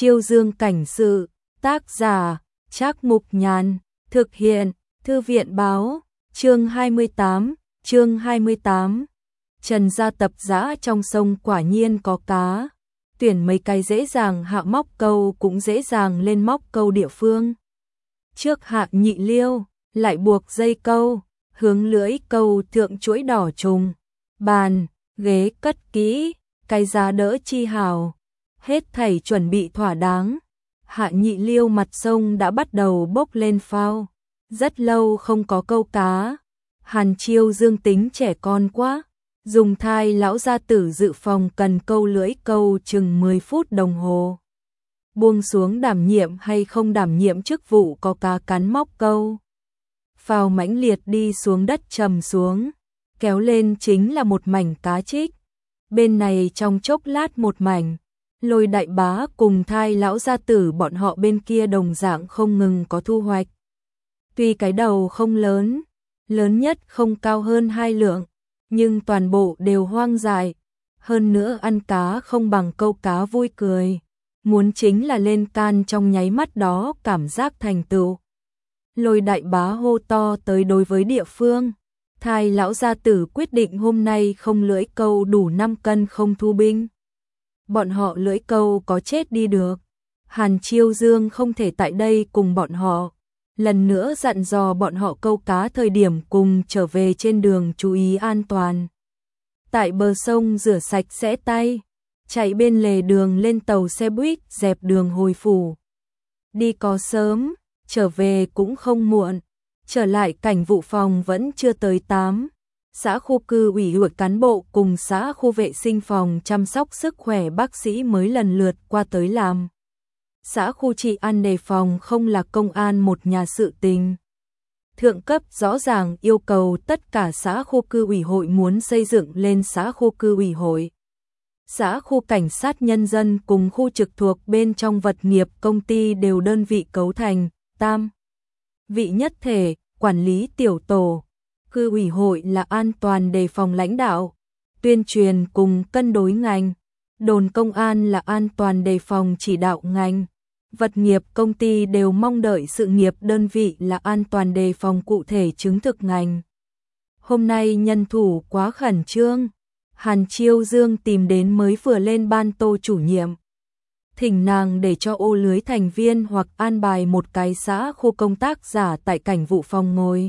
Chiêu Dương cảnh sự, tác giả, Trác Mục Nhàn, thực hiện, Thư viện báo, chương 28. Trần gia tập dã trong sông quả nhiên có cá, tuyển mấy cái dễ dàng hạ móc câu cũng dễ dàng lên móc câu địa phương. Trước hạ nhị liêu, lại buộc dây câu, hướng lưỡi câu thượng chuỗi đỏ trùng, bàn, ghế cất kỹ, cái giá đỡ chi hào, hết thảy chuẩn bị thỏa đáng. Hạ nhị liêu mặt sông đã bắt đầu bốc lên phao, rất lâu không có câu cá. Hàn Chiêu Dương tính trẻ con quá, dùng thai lão gia tử dự phòng cần câu lưỡi câu chừng 10 phút đồng hồ. Buông xuống đảm nhiệm hay không đảm nhiệm chức vụ có cá cắn móc câu. Phao mãnh liệt đi xuống đất trầm xuống, kéo lên chính là một mảnh cá trích. Bên này trong chốc lát một mảnh, Lôi đại bá cùng thai lão gia tử bọn họ bên kia đồng dạng không ngừng có thu hoạch. Tuy cái đầu không lớn, lớn nhất không cao hơn 2 lượng, nhưng toàn bộ đều hoang dại. Hơn nữa ăn cá không bằng câu cá vui cười, muốn chính là lên can trong nháy mắt đó cảm giác thành tựu. Lôi đại bá hô to tới đối với địa phương, thai lão gia tử quyết định hôm nay không lưỡi câu đủ 5 cân không thu binh. Bọn họ lưỡi câu có chết đi được. Hàn Chiêu Dương không thể tại đây cùng bọn họ. Lần nữa dặn dò bọn họ câu cá thời điểm cùng trở về trên đường chú ý an toàn. Tại bờ sông rửa sạch sẽ tay, chạy bên lề đường lên tàu xe buýt dẹp đường hồi phủ. Đi có sớm, trở về cũng không muộn. Trở lại cảnh vụ phòng vẫn chưa tới 8. Xã khu cư ủy hội cán bộ cùng xã khu vệ sinh phòng chăm sóc sức khỏe bác sĩ mới lần lượt qua tới làm. Xã khu trị an đề phòng không là công an một nhà sự tình. Thượng cấp rõ ràng yêu cầu tất cả xã khu cư ủy hội muốn xây dựng lên xã khu cư ủy hội. Xã khu cảnh sát nhân dân cùng khu trực thuộc bên trong vật nghiệp công ty đều đơn vị cấu thành, tam vị nhất thể, quản lý tiểu tổ. Cư ủy hội là an toàn đề phòng lãnh đạo, tuyên truyền cùng cân đối ngành. Đồn công an là an toàn đề phòng chỉ đạo ngành. Vật nghiệp công ty đều mong đợi sự nghiệp đơn vị là an toàn đề phòng cụ thể chứng thực ngành. Hôm nay nhân thủ quá khẩn trương, Hàn Chiêu Dương tìm đến mới vừa lên ban Tô chủ nhiệm. Thỉnh nàng để cho ô lưới thành viên hoặc an bài một cái xã khu công tác giả tại cảnh vụ phòng ngồi.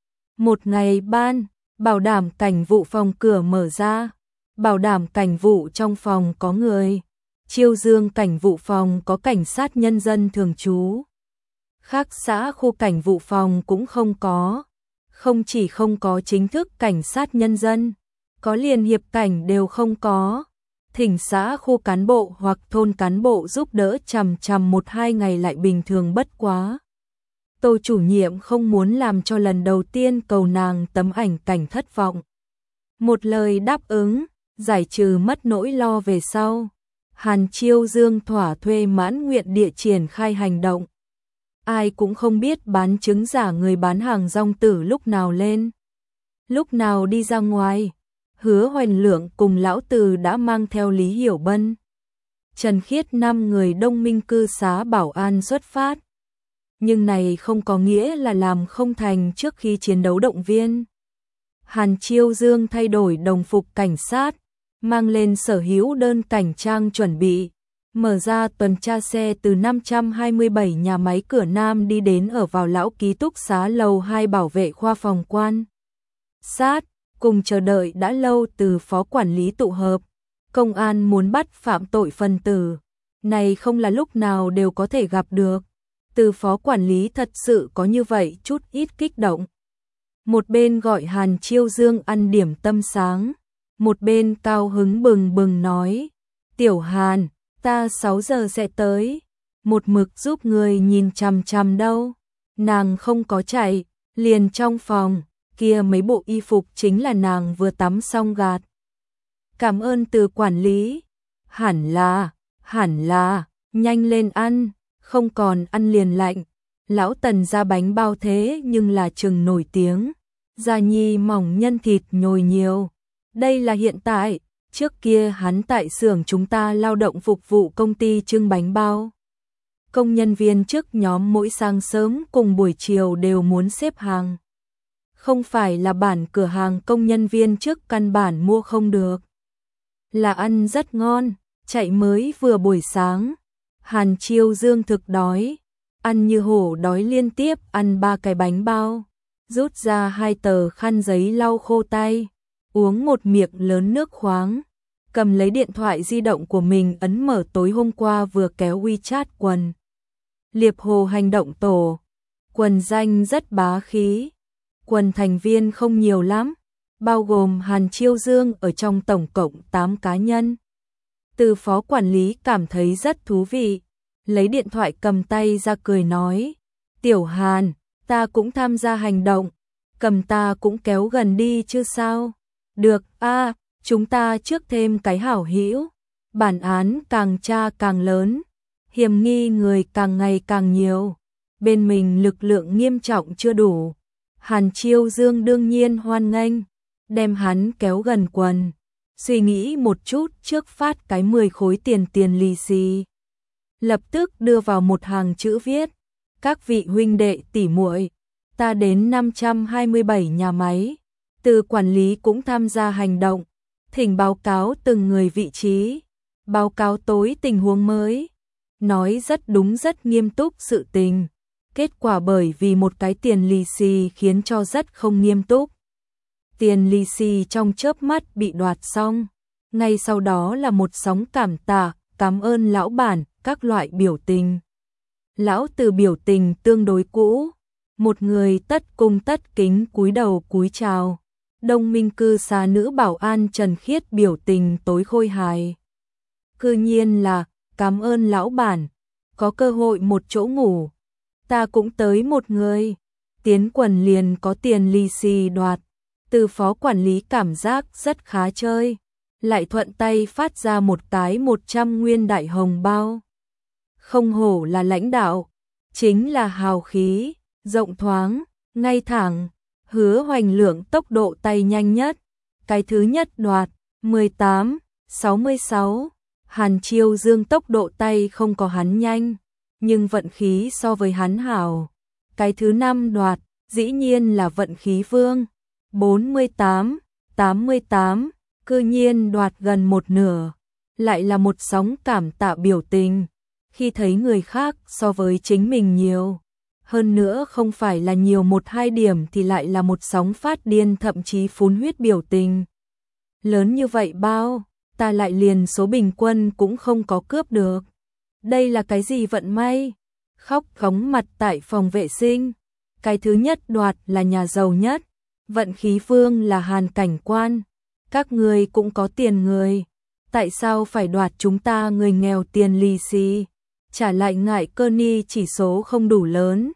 Một ngày ban, bảo đảm cảnh vụ phòng cửa mở ra, bảo đảm cảnh vụ trong phòng có người. Chiêu Dương cảnh vụ phòng có cảnh sát nhân dân thường trú. Khác xã khu cảnh vụ phòng cũng không có. Không chỉ không có chính thức cảnh sát nhân dân, có liên hiệp cảnh đều không có. Thỉnh xã khu cán bộ hoặc thôn cán bộ giúp đỡ chằm 1-2 ngày lại bình thường bất quá. Tô chủ nhiệm không muốn làm cho lần đầu tiên cầu nàng tấm ảnh cảnh thất vọng. Một lời đáp ứng, giải trừ mất nỗi lo về sau. Hàn Chiêu Dương thỏa thuê mãn nguyện địa triển khai hành động. Ai cũng không biết bán trứng giả người bán hàng rong tử lúc nào lên, lúc nào đi ra ngoài. Hứa Hoành Lượng cùng lão Từ đã mang theo Lý Hiểu Bân, Trần Khiết 5 người đông minh cư xá Bảo An xuất phát. Nhưng này không có nghĩa là làm không thành trước khi chiến đấu động viên. Hàn Chiêu Dương thay đổi đồng phục cảnh sát, mang lên sở hữu đơn cảnh trang chuẩn bị, mở ra tuần tra xe từ 527 nhà máy cửa Nam đi đến ở vào lão ký túc xá lầu 2 bảo vệ khoa phòng quan sát, cùng chờ đợi đã lâu từ phó quản lý tụ hợp. Công an muốn bắt phạm tội phân tử, này không là lúc nào đều có thể gặp được. Từ phó quản lý thật sự có như vậy chút ít kích động. Một bên gọi Hàn Chiêu Dương ăn điểm tâm sáng, một bên cao hứng bừng bừng nói, Tiểu Hàn, ta 6 giờ sẽ tới, một mực giúp người nhìn chằm chằm đâu. Nàng không có chạy, liền trong phòng, kia mấy bộ y phục chính là nàng vừa tắm xong gạt. Cảm ơn từ quản lý. Hẳn là, nhanh lên ăn. Không còn ăn liền lạnh. Lão Tần ra bánh bao thế nhưng là chừng nổi tiếng. Da nhi mỏng nhân thịt nhồi nhiều. Đây là hiện tại, trước kia hắn tại xưởng chúng ta lao động phục vụ công ty trưng bánh bao. công nhân viên chức nhóm mỗi sáng sớm cùng buổi chiều đều muốn xếp hàng. Không phải là bản cửa hàng công nhân viên chức căn bản mua không được. Là ăn rất ngon, chạy mới vừa buổi sáng. Hàn Chiêu Dương thực đói, ăn như hổ đói liên tiếp ăn 3 cái bánh bao, rút ra 2 tờ khăn giấy lau khô tay, uống một miệng lớn nước khoáng, cầm lấy điện thoại di động của mình ấn mở tối hôm qua vừa kéo WeChat quần. Liệp Hồ hành động tổ, quần danh rất bá khí, quần thành viên không nhiều lắm, bao gồm Hàn Chiêu Dương ở trong tổng cộng 8 cá nhân. Từ phó quản lý cảm thấy rất thú vị, lấy điện thoại cầm tay ra cười nói, Tiểu Hàn, ta cũng tham gia hành động, cầm ta cũng kéo gần đi chứ sao? Được a, chúng ta trước thêm cái hảo hữu, bản án càng tra càng lớn, hiểm nghi người càng ngày càng nhiều, bên mình lực lượng nghiêm trọng chưa đủ. Hàn Chiêu Dương đương nhiên hoan nghênh, đem hắn kéo gần quần, suy nghĩ một chút trước phát cái 10 khối tiền lì xì. Lập tức đưa vào một hàng chữ viết, các vị huynh đệ tỷ muội, ta đến 527 nhà máy, từ quản lý cũng tham gia hành động, thỉnh báo cáo từng người vị trí, báo cáo tối tình huống mới, nói rất đúng rất nghiêm túc sự tình. Kết quả bởi vì một cái tiền lì xì khiến cho rất không nghiêm túc. Tiền lì xì trong chớp mắt bị đoạt xong, ngay sau đó là một sóng cảm tạ, cảm ơn lão bản, các loại biểu tình. Lão Từ biểu tình tương đối cũ, một người tất cung tất kính cúi đầu cúi chào. Đông Minh cư xá nữ bảo an Trần Khiết biểu tình tối khôi hài. Cư nhiên là, cảm ơn lão bản, có cơ hội một chỗ ngủ. Ta cũng tới một người, tiến quần liền có tiền lì xì đoạt. Từ phó quản lý cảm giác rất khá chơi, lại thuận tay phát ra một cái 100 nguyên đại hồng bao. Không hổ là lãnh đạo, chính là hào khí, rộng thoáng, ngay thẳng. Hứa Hoành Lượng tốc độ tay nhanh nhất, cái thứ nhất đoạt 18, 66. Hàn Chiêu Dương tốc độ tay không có hắn nhanh, nhưng vận khí so với hắn hảo. Cái thứ năm đoạt, dĩ nhiên là vận khí vương, 48, 88, cư nhiên đoạt gần một nửa. Lại là một sóng cảm tạ biểu tình, khi thấy người khác so với chính mình nhiều. Hơn nữa không phải là nhiều 1-2 điểm thì lại là một sóng phát điên thậm chí phun huyết biểu tình. Lớn như vậy bao, ta lại liền số bình quân cũng không có cướp được. Đây là cái gì vận may? Khóc cống mặt tại phòng vệ sinh. Cái thứ nhất đoạt là nhà giàu nhất, vận khí vương là Hàn cảnh quan. Các người cũng có tiền người, tại sao phải đoạt chúng ta người nghèo tiền lì xì? Trả lại ngại cơ ni chỉ số không đủ lớn.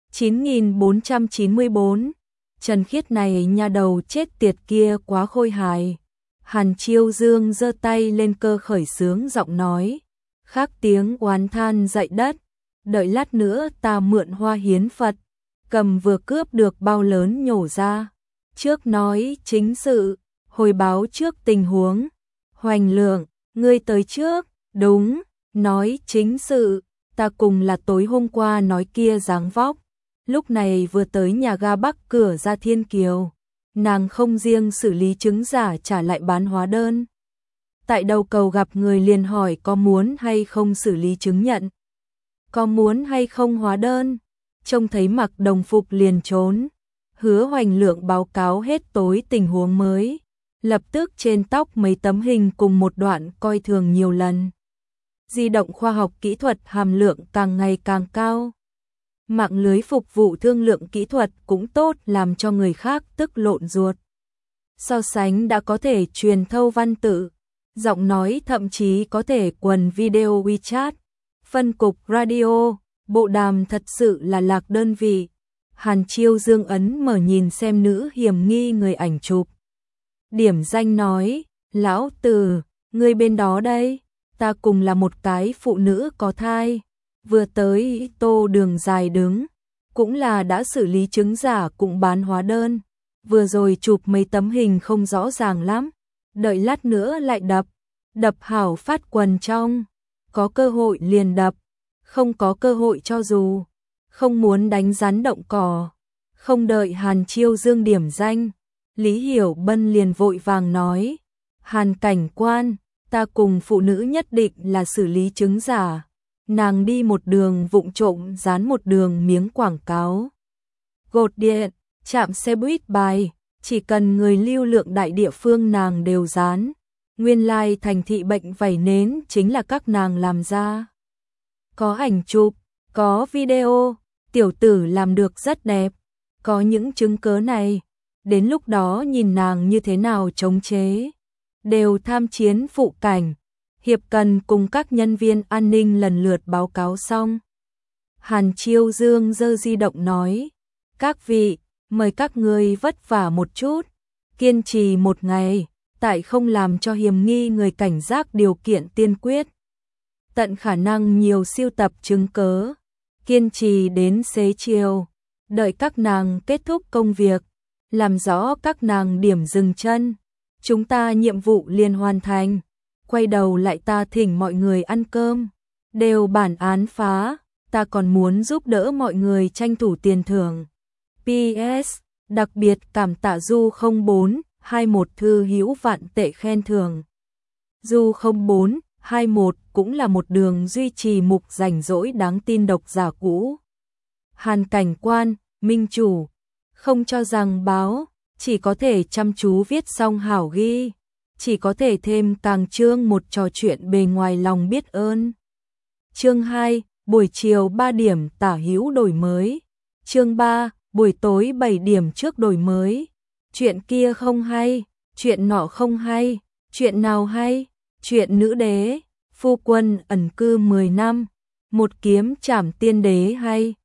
9494. Trần Khiết này nhà đầu chết tiệt kia quá khôi hài. Hàn Chiêu Dương giơ tay lên cơ khởi sướng giọng nói, khác tiếng oán than dậy đất, đợi lát nữa ta mượn hoa hiến Phật, cầm vừa cướp được bao lớn nhổ ra. Trước nói chính sự, hồi báo trước tình huống. Hoành Lượng, ngươi tới trước, đúng, nói chính sự, ta cùng là tối hôm qua nói kia dáng vóc. Lúc này vừa tới nhà ga Bắc cửa ra Thiên Kiều, nàng không riêng xử lý chứng giả trả lại bán hóa đơn. Tại đầu cầu gặp người liền hỏi có muốn hay không xử lý chứng nhận, có muốn hay không hóa đơn, trông thấy mặc đồng phục liền trốn. Hứa Hoành Lượng báo cáo hết tối tình huống mới, lập tức trên tóc mấy tấm hình cùng một đoạn coi thường nhiều lần. Di động khoa học kỹ thuật hàm lượng càng ngày càng cao. Mạng lưới phục vụ thương lượng kỹ thuật cũng tốt làm cho người khác tức lộn ruột. So sánh đã có thể truyền thâu văn tự, giọng nói thậm chí có thể quần video WeChat, phân cục radio, bộ đàm thật sự là lạc đơn vị. Hàn Chiêu Dương ấn mở nhìn xem nữ hiểm nghi người ảnh chụp. Điểm danh nói, lão Từ, người bên đó đây, ta cùng là một cái phụ nữ có thai. Vừa tới tô đường dài đứng, cũng là đã xử lý chứng giả cũng bán hóa đơn. Vừa rồi chụp mấy tấm hình không rõ ràng lắm, đợi lát nữa lại đập hảo phát quần trong, có cơ hội liền đập. không có cơ hội cho dù, không muốn đánh rắn động cỏ. Không đợi Hàn Chiêu Dương điểm danh, Lý Hiểu Bân liền vội vàng nói, Hàn cảnh quan, ta cùng phụ nữ nhất định là xử lý chứng giả. Nàng đi một đường vụng trộm dán một đường miếng quảng cáo. Gột điện, trạm xe buýt bài, chỉ cần người lưu lượng đại địa phương nàng đều dán. Nguyên lai thành thị bệnh vẩy nến chính là các nàng làm ra. Có ảnh chụp, có video, tiểu tử làm được rất đẹp. Có những chứng cớ này, đến lúc đó nhìn nàng như thế nào chống chế. Đều tham chiến phụ cảnh. Hiệp cần cùng các nhân viên an ninh lần lượt báo cáo xong. Hàn Chiêu Dương giơ di động nói, các vị, mời các người vất vả một chút, kiên trì một ngày, tại không làm cho hiểm nghi người cảnh giác điều kiện tiên quyết. Tận khả năng nhiều siêu tập chứng cớ, kiên trì đến xế chiều, đợi các nàng kết thúc công việc, làm rõ các nàng điểm dừng chân, chúng ta nhiệm vụ liền hoàn thành. Quay đầu lại ta thỉnh mọi người ăn cơm, đều bản án phá, ta còn muốn giúp đỡ mọi người tranh thủ tiền thưởng. PS, đặc biệt cảm tạ Du 0421 thư hữu vạn tệ khen thưởng. Du 0421 cũng là một đường duy trì mục rảnh rỗi đáng tin độc giả cũ. Hàn cảnh quan, minh chủ, không cho rằng báo, chỉ có thể chăm chú viết xong hảo ghi. Chỉ có thể thêm càng chương một trò chuyện bề ngoài lòng biết ơn. Chương 2, buổi chiều 3 điểm tả hữu đổi mới. Chương 3, buổi tối 7 điểm trước đổi mới. Chuyện kia không hay, chuyện nọ không hay, chuyện nào hay, chuyện nữ đế, phu quân ẩn cư 10 năm, một kiếm trảm tiên đế hay.